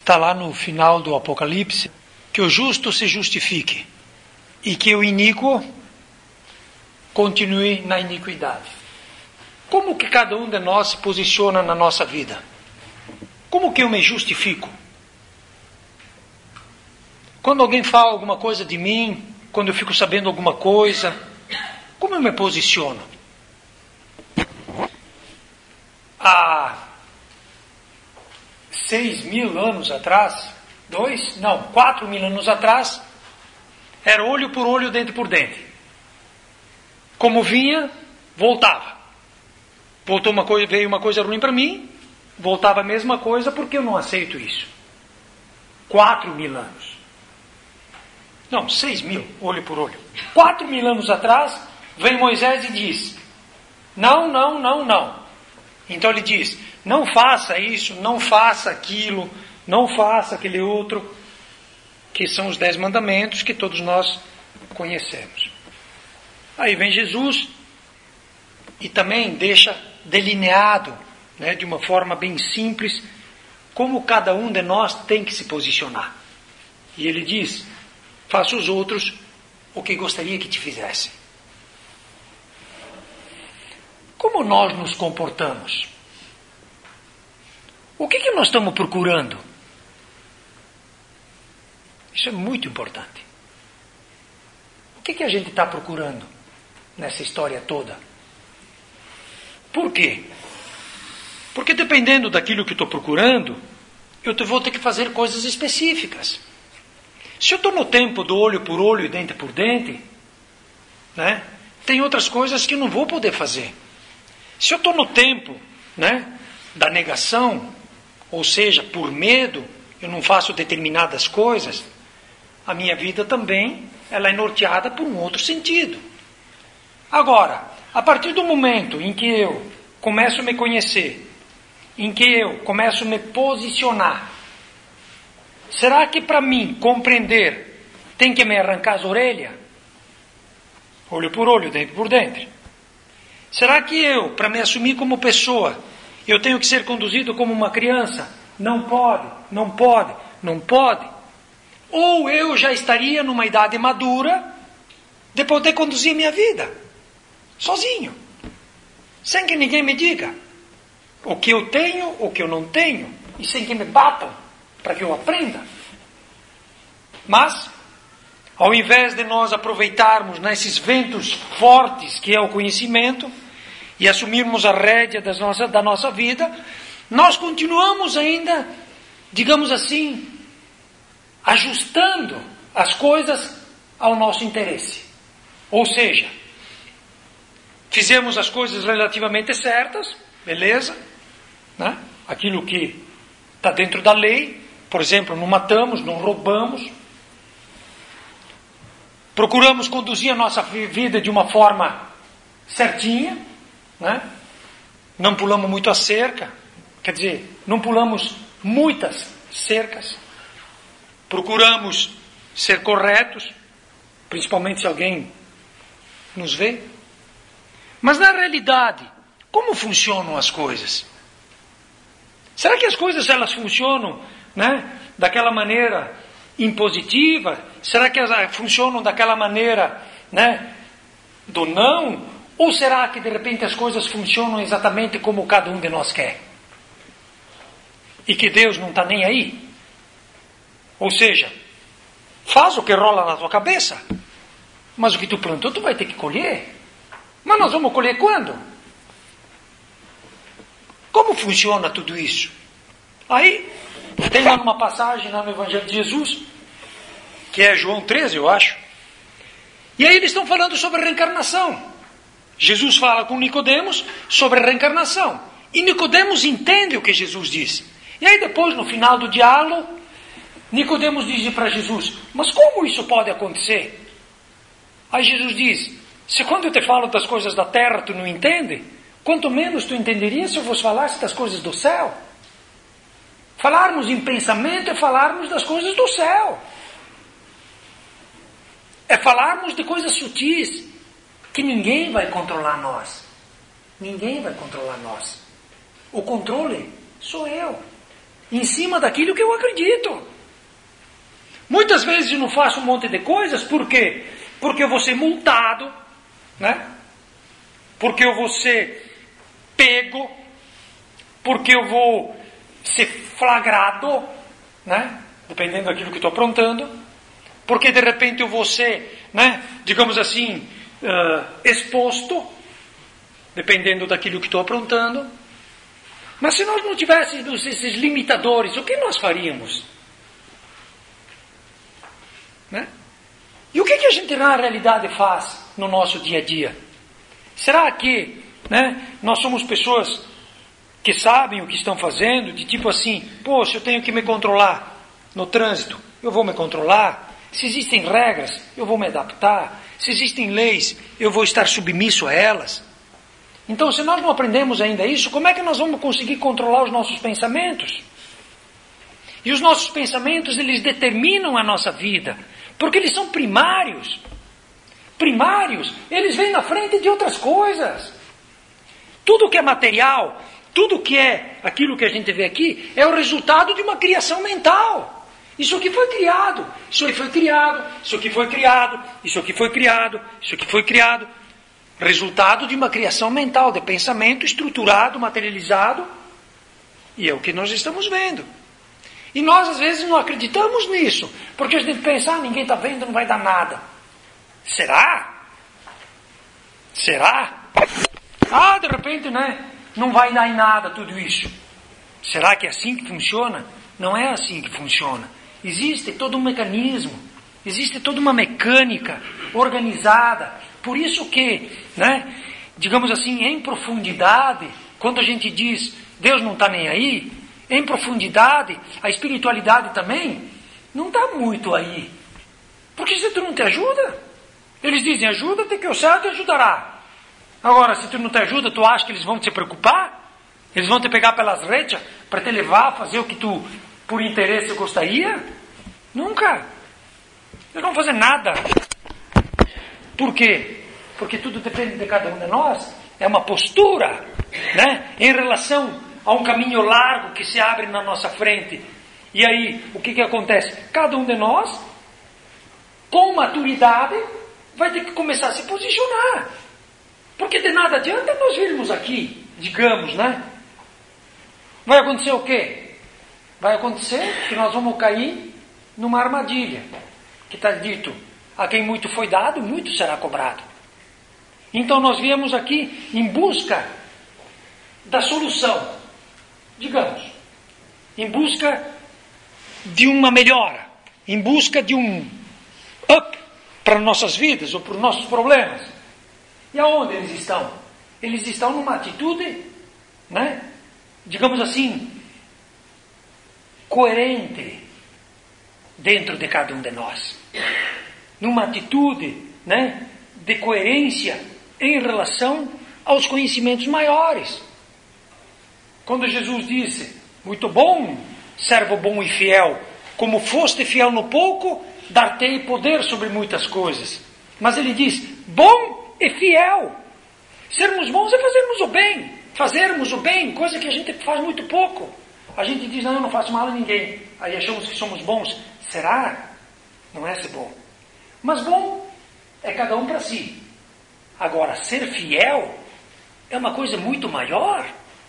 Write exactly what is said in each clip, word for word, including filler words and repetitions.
Está lá no final do Apocalipse, que o justo se justifique e que o iníquo continue na iniquidade. Como que cada um de nós se posiciona na nossa vida? Como que eu me justifico? Quando alguém fala alguma coisa de mim, quando eu fico sabendo alguma coisa, como eu me posiciono? Há seis mil anos atrás, dois, não, quatro mil anos atrás, era olho por olho, dente por dente. Como vinha, voltava. Voltou uma coisa, veio uma coisa ruim para mim, voltava a mesma coisa, porque eu não aceito isso. Quatro mil anos. Não, seis mil, olho por olho. Quatro mil anos atrás, vem Moisés e diz, não, não, não, não. Então ele diz, não faça isso, não faça aquilo, não faça aquele outro, que são os dez mandamentos que todos nós conhecemos. Aí vem Jesus e também deixa delineado, né, de uma forma bem simples, como cada um de nós tem que se posicionar. E ele diz, faça os outros o que gostaria que te fizessem. Como nós nos comportamos? O que, que nós estamos procurando? Isso é muito importante. O que, que a gente está procurando nessa história toda? Por quê? Porque dependendo daquilo que estou procurando, eu vou ter que fazer coisas específicas. Se eu estou no tempo do olho por olho e dente por dente, né, tem outras coisas que eu não vou poder fazer. Se eu estou no tempo, né, da negação, ou seja, por medo, eu não faço determinadas coisas, a minha vida também ela é norteada por um outro sentido. Agora, a partir do momento em que eu começo a me conhecer, em que eu começo a me posicionar, será que para mim compreender tem que me arrancar as orelhas? Olho por olho, dente por dente. Será que eu, para me assumir como pessoa, eu tenho que ser conduzido como uma criança? Não pode, não pode, não pode. Ou eu já estaria numa idade madura de poder conduzir minha vida, sozinho, sem que ninguém me diga o que eu tenho, o que eu não tenho, e sem que me batam para que eu aprenda. Mas, ao invés de nós aproveitarmos nesses ventos fortes que é o conhecimento e assumirmos a rédea das nossas, da nossa vida, nós continuamos ainda, digamos assim, ajustando as coisas ao nosso interesse. Ou seja, fizemos as coisas relativamente certas, beleza, né? Aquilo que está dentro da lei, por exemplo, não matamos, não roubamos, procuramos conduzir a nossa vida de uma forma certinha, né? Não pulamos muito a cerca, quer dizer, não pulamos muitas cercas, procuramos ser corretos, principalmente se alguém nos vê. Mas na realidade, como funcionam as coisas? Será que as coisas elas funcionam, né, daquela maneira impositiva? Será que elas funcionam daquela maneira, né, do não? Ou será que de repente as coisas funcionam exatamente como cada um de nós quer? E que Deus não está nem aí? Ou seja, faz o que rola na tua cabeça, mas o que tu plantou tu vai ter que colher. Mas nós vamos colher quando? Como funciona tudo isso? Aí, tem lá uma passagem lá no Evangelho de Jesus, que é João treze, eu acho. E aí eles estão falando sobre reencarnação. Jesus fala com Nicodemos sobre reencarnação. E Nicodemos entende o que Jesus disse. E aí depois, no final do diálogo, Nicodemos diz para Jesus, mas como isso pode acontecer? Aí Jesus diz, se quando eu te falo das coisas da terra tu não entende, quanto menos tu entenderia se eu vos falasse das coisas do céu. Falarmos em pensamento é falarmos das coisas do céu. É falarmos de coisas sutis, que ninguém vai controlar nós. Ninguém vai controlar nós. O controle sou eu. em cima daquilo que eu acredito. Muitas vezes eu não faço um monte de coisas, por quê? Porque eu vou ser multado, né? Porque eu vou ser pego, porque eu vou ser flagrado, né? Dependendo daquilo que estou aprontando, porque de repente eu vou ser, né? Digamos assim, uh, exposto, dependendo daquilo que estou aprontando. Mas se nós não tivéssemos esses limitadores, o que nós faríamos? Né? E o que, que a gente na realidade faz no nosso dia a dia? Será que, né, nós somos pessoas que sabem o que estão fazendo, de tipo assim, poxa, eu tenho que me controlar no trânsito, eu vou me controlar. Se existem regras, eu vou me adaptar. Se existem leis, eu vou estar submisso a elas. Então, se nós não aprendemos ainda isso, como é que nós vamos conseguir controlar os nossos pensamentos? E os nossos pensamentos, eles determinam a nossa vida, porque eles são primários. Primários, eles vêm na frente de outras coisas. Tudo que é material, tudo que é aquilo que a gente vê aqui, é o resultado de uma criação mental. Isso aqui foi criado, isso aqui foi criado, isso aqui foi criado, isso aqui foi criado, isso aqui foi criado. Resultado de uma criação mental, de pensamento estruturado, materializado. E é o que nós estamos vendo. E nós às vezes não acreditamos nisso, porque a gente pensa, ah, ninguém está vendo, não vai dar nada. Será? Será? Ah, de repente, né? Não vai dar em nada tudo isso. Será que é assim que funciona? Não é assim que funciona. Existe todo um mecanismo, existe toda uma mecânica organizada. Por isso que, né, digamos assim, em profundidade, quando a gente diz Deus não está nem aí, em profundidade, a espiritualidade também não está muito aí. Porque se tu não te ajuda, eles dizem, ajuda-te que o céu te ajudará. Agora, se tu não te ajuda, tu acha que eles vão te preocupar? Eles vão te pegar pelas rédeas para te levar a fazer o que tu, por interesse, gostaria? Nunca. Eles não vão fazer nada. Por quê? Porque tudo depende de cada um de nós. É uma postura, né? Em relação a um caminho largo que se abre na nossa frente. E aí, o que, que acontece? Cada um de nós, com maturidade, vai ter que começar a se posicionar. Porque de nada adianta nós virmos aqui, digamos, né? Vai acontecer o quê? Vai acontecer que nós vamos cair numa armadilha. Que está dito, a quem muito foi dado, muito será cobrado. Então nós viemos aqui em busca da solução, digamos, em busca de uma melhora, em busca de um up para nossas vidas ou para os nossos problemas. E aonde eles estão? Eles estão numa atitude, né, digamos assim, coerente dentro de cada um de nós. Numa atitude, né, de coerência em relação aos conhecimentos maiores. Quando Jesus disse, muito bom, servo bom e fiel, como foste fiel no pouco, dar-te-ei poder sobre muitas coisas. Mas ele diz, bom e fiel. Sermos bons é fazermos o bem. Fazermos o bem, coisa que a gente faz muito pouco. A gente diz, não, eu não faço mal a ninguém. Aí achamos que somos bons. Será? Não é ser bom. Mas bom é cada um para si. Agora, ser fiel é uma coisa muito maior.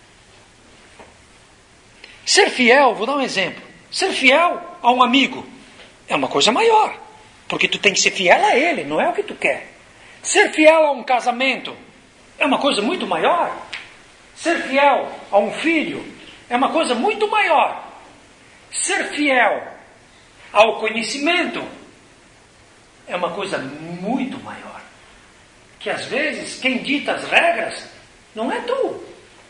Ser fiel, vou dar um exemplo. Ser fiel a um amigo é uma coisa maior. Porque tu tem que ser fiel a ele, não é o que tu quer. Ser fiel a um casamento é uma coisa muito maior. Ser fiel a um filho é uma coisa muito maior. Ser fiel ao conhecimento é uma coisa muito maior. Que às vezes quem dita as regras não é tu.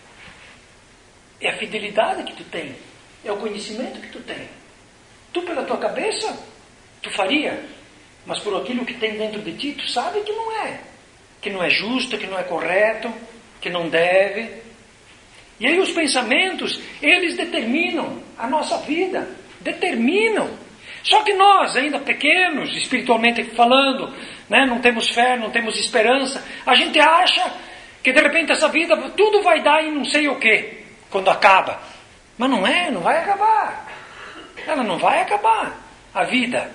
É a fidelidade que tu tem. É o conhecimento que tu tem. Tu pela tua cabeça, tu faria. Mas por aquilo que tem dentro de ti, tu sabe que não é. Que não é justo, que não é correto, que não deve. E aí os pensamentos, eles determinam a nossa vida. Determinam. Só que nós, ainda pequenos, espiritualmente falando, né, não temos fé, não temos esperança. A gente acha que de repente essa vida, tudo vai dar em não sei o quê, quando acaba. Mas não é, não vai acabar. Ela não vai acabar. A vida.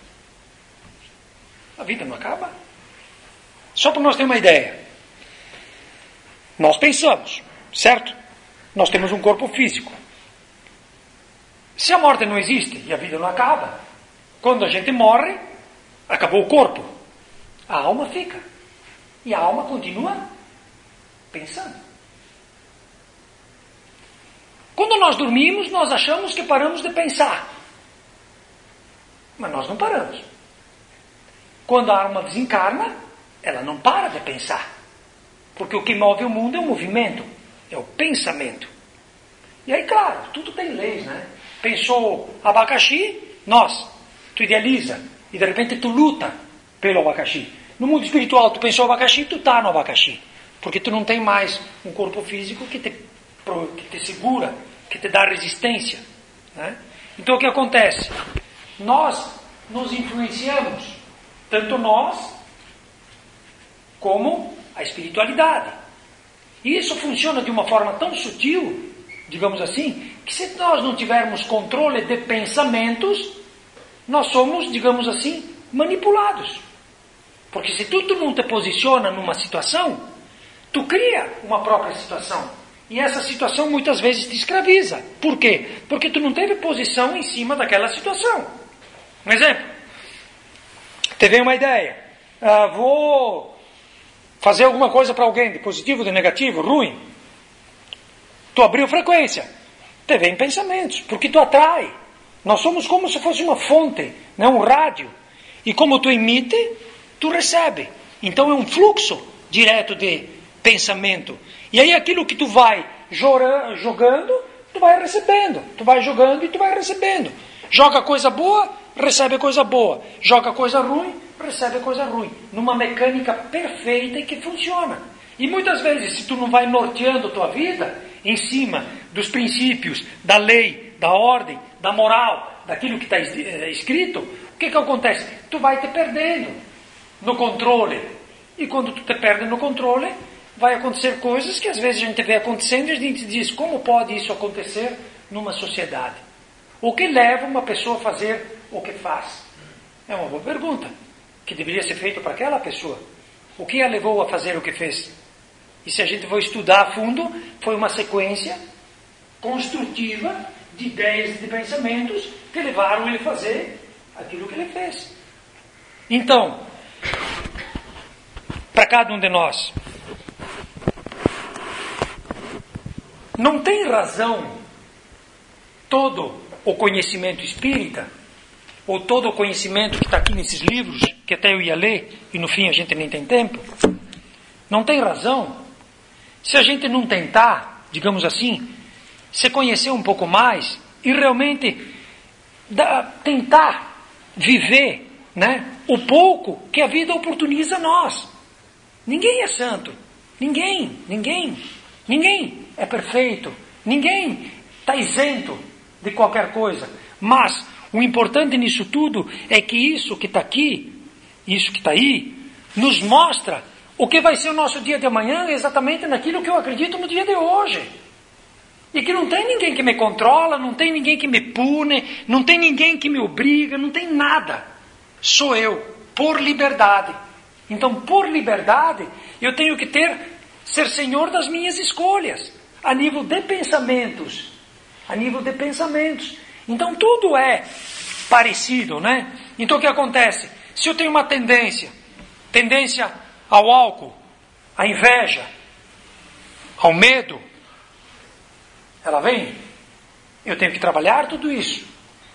A vida não acaba. Só para nós ter uma ideia. Nós pensamos, certo? Nós temos um corpo físico. Se a morte não existe e a vida não acaba, quando a gente morre, acabou o corpo. A alma fica. E a alma continua pensando. Quando nós dormimos, nós achamos que paramos de pensar. Mas nós não paramos. Quando a alma desencarna, ela não para de pensar. Porque o que move o mundo é o movimento, é o pensamento. E aí, claro, tudo tem leis, né? Pensou abacaxi, nós, tu idealiza. E de repente tu luta pelo abacaxi. No mundo espiritual, tu pensou abacaxi, tu está no abacaxi. Porque tu não tem mais um corpo físico que te, que te segura, que te dá resistência. Né? Então o que acontece? Nós nos influenciamos, tanto nós como a espiritualidade. E isso funciona de uma forma tão sutil, digamos assim, que se nós não tivermos controle de pensamentos, nós somos, digamos assim, manipulados. Porque se tu, tu não te posiciona numa situação, tu cria uma própria situação. E essa situação muitas vezes te escraviza. Por quê? Porque tu não teve posição em cima daquela situação. Um exemplo. Te veio uma ideia. Ah, vou fazer alguma coisa para alguém, de positivo, de negativo, ruim. Tu abriu frequência. Te vem pensamentos, porque tu atrai. Nós somos como se fosse uma fonte, né? Um rádio. E como tu emite, tu recebe. Então é um fluxo direto de pensamento. E aí aquilo que tu vai jogando, tu vai recebendo. Tu vai jogando e tu vai recebendo. Joga coisa boa, recebe coisa boa. Joga coisa ruim, recebe coisa ruim. Numa mecânica perfeita e que funciona. E muitas vezes, se tu não vai norteando tua vida em cima dos princípios, da lei, da ordem, da moral, daquilo que está escrito, o que que acontece? Tu vai te perdendo no controle. E quando tu te perde no controle, vai acontecer coisas que às vezes a gente vê acontecendo e a gente diz, como pode isso acontecer numa sociedade? O que leva uma pessoa a fazer o que faz? É uma boa pergunta, que deveria ser feita para aquela pessoa. O que a levou a fazer o que fez? E se a gente for estudar a fundo, foi uma sequência construtiva de ideias e de pensamentos que levaram ele a fazer aquilo que ele fez. Então, para cada um de nós, não tem razão todo o conhecimento espírita, ou todo o conhecimento que está aqui nesses livros, que até eu ia ler, e no fim a gente nem tem tempo, não tem razão se a gente não tentar, digamos assim, se conhecer um pouco mais e realmente da, tentar viver, né, o pouco que a vida oportuniza a nós. Ninguém é santo. Ninguém, ninguém, ninguém é perfeito. Ninguém está isento de qualquer coisa. Mas o importante nisso tudo é que isso que está aqui, isso que está aí, nos mostra o que vai ser o nosso dia de amanhã exatamente naquilo que eu acredito no dia de hoje. E que não tem ninguém que me controla, não tem ninguém que me pune, não tem ninguém que me obriga, não tem nada. Sou eu, por liberdade. Então, por liberdade, eu tenho que ter, ser senhor das minhas escolhas, a nível de pensamentos. A nível de pensamentos. Então, tudo é parecido, né? Então, o que acontece? Se eu tenho uma tendência, tendência ao álcool, à inveja, ao medo, ela vem. Eu tenho que trabalhar tudo isso.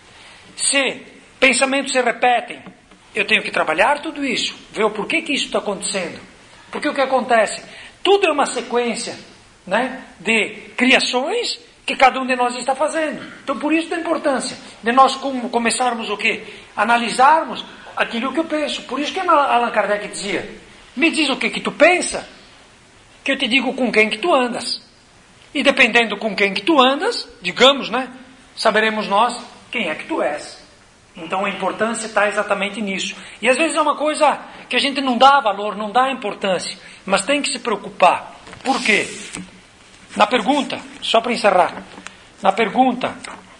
Se pensamentos se repetem, eu tenho que trabalhar tudo isso. Ver o porquê que isso está acontecendo. Porque o que acontece? Tudo é uma sequência, né, de criações que cada um de nós está fazendo. Então, por isso da importância de nós começarmos o quê? Analisarmos aquilo que eu penso. Por isso que Allan Kardec dizia, me diz o que que tu pensa, que eu te digo com quem que tu andas. E dependendo com quem que tu andas, digamos, né, saberemos nós quem é que tu és. Então a importância está exatamente nisso. E às vezes é uma coisa que a gente não dá valor, não dá importância, mas tem que se preocupar. Por quê? Na pergunta, só para encerrar, Na pergunta,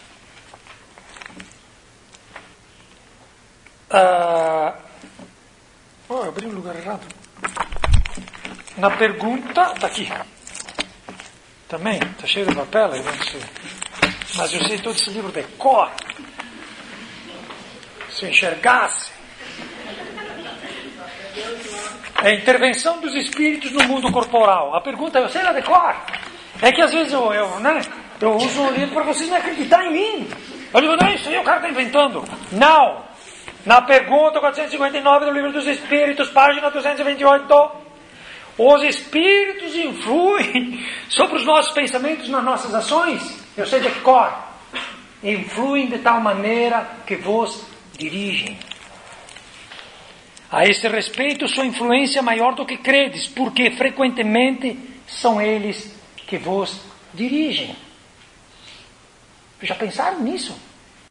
ah, oh, eu abri o lugar errado. Na pergunta, está aqui. Também, está cheio de papel, eu não sei. Mas eu sei todo esse livro de cor. Se eu enxergasse. É a intervenção dos espíritos no mundo corporal. A pergunta, eu sei lá de cor. É que às vezes eu, eu, né, eu uso um livro para vocês não acreditarem em mim. Eu digo, não, isso aí o cara está inventando. Não. Na pergunta quatrocentos e cinquenta e nove do Livro dos Espíritos, página duzentos e vinte e oito, os espíritos influem sobre os nossos pensamentos nas nossas ações. Eu sei de cor. Influem de tal maneira que vos dirigem. A esse respeito, sua influência é maior do que credes, porque frequentemente são eles que vos dirigem. Já pensaram nisso?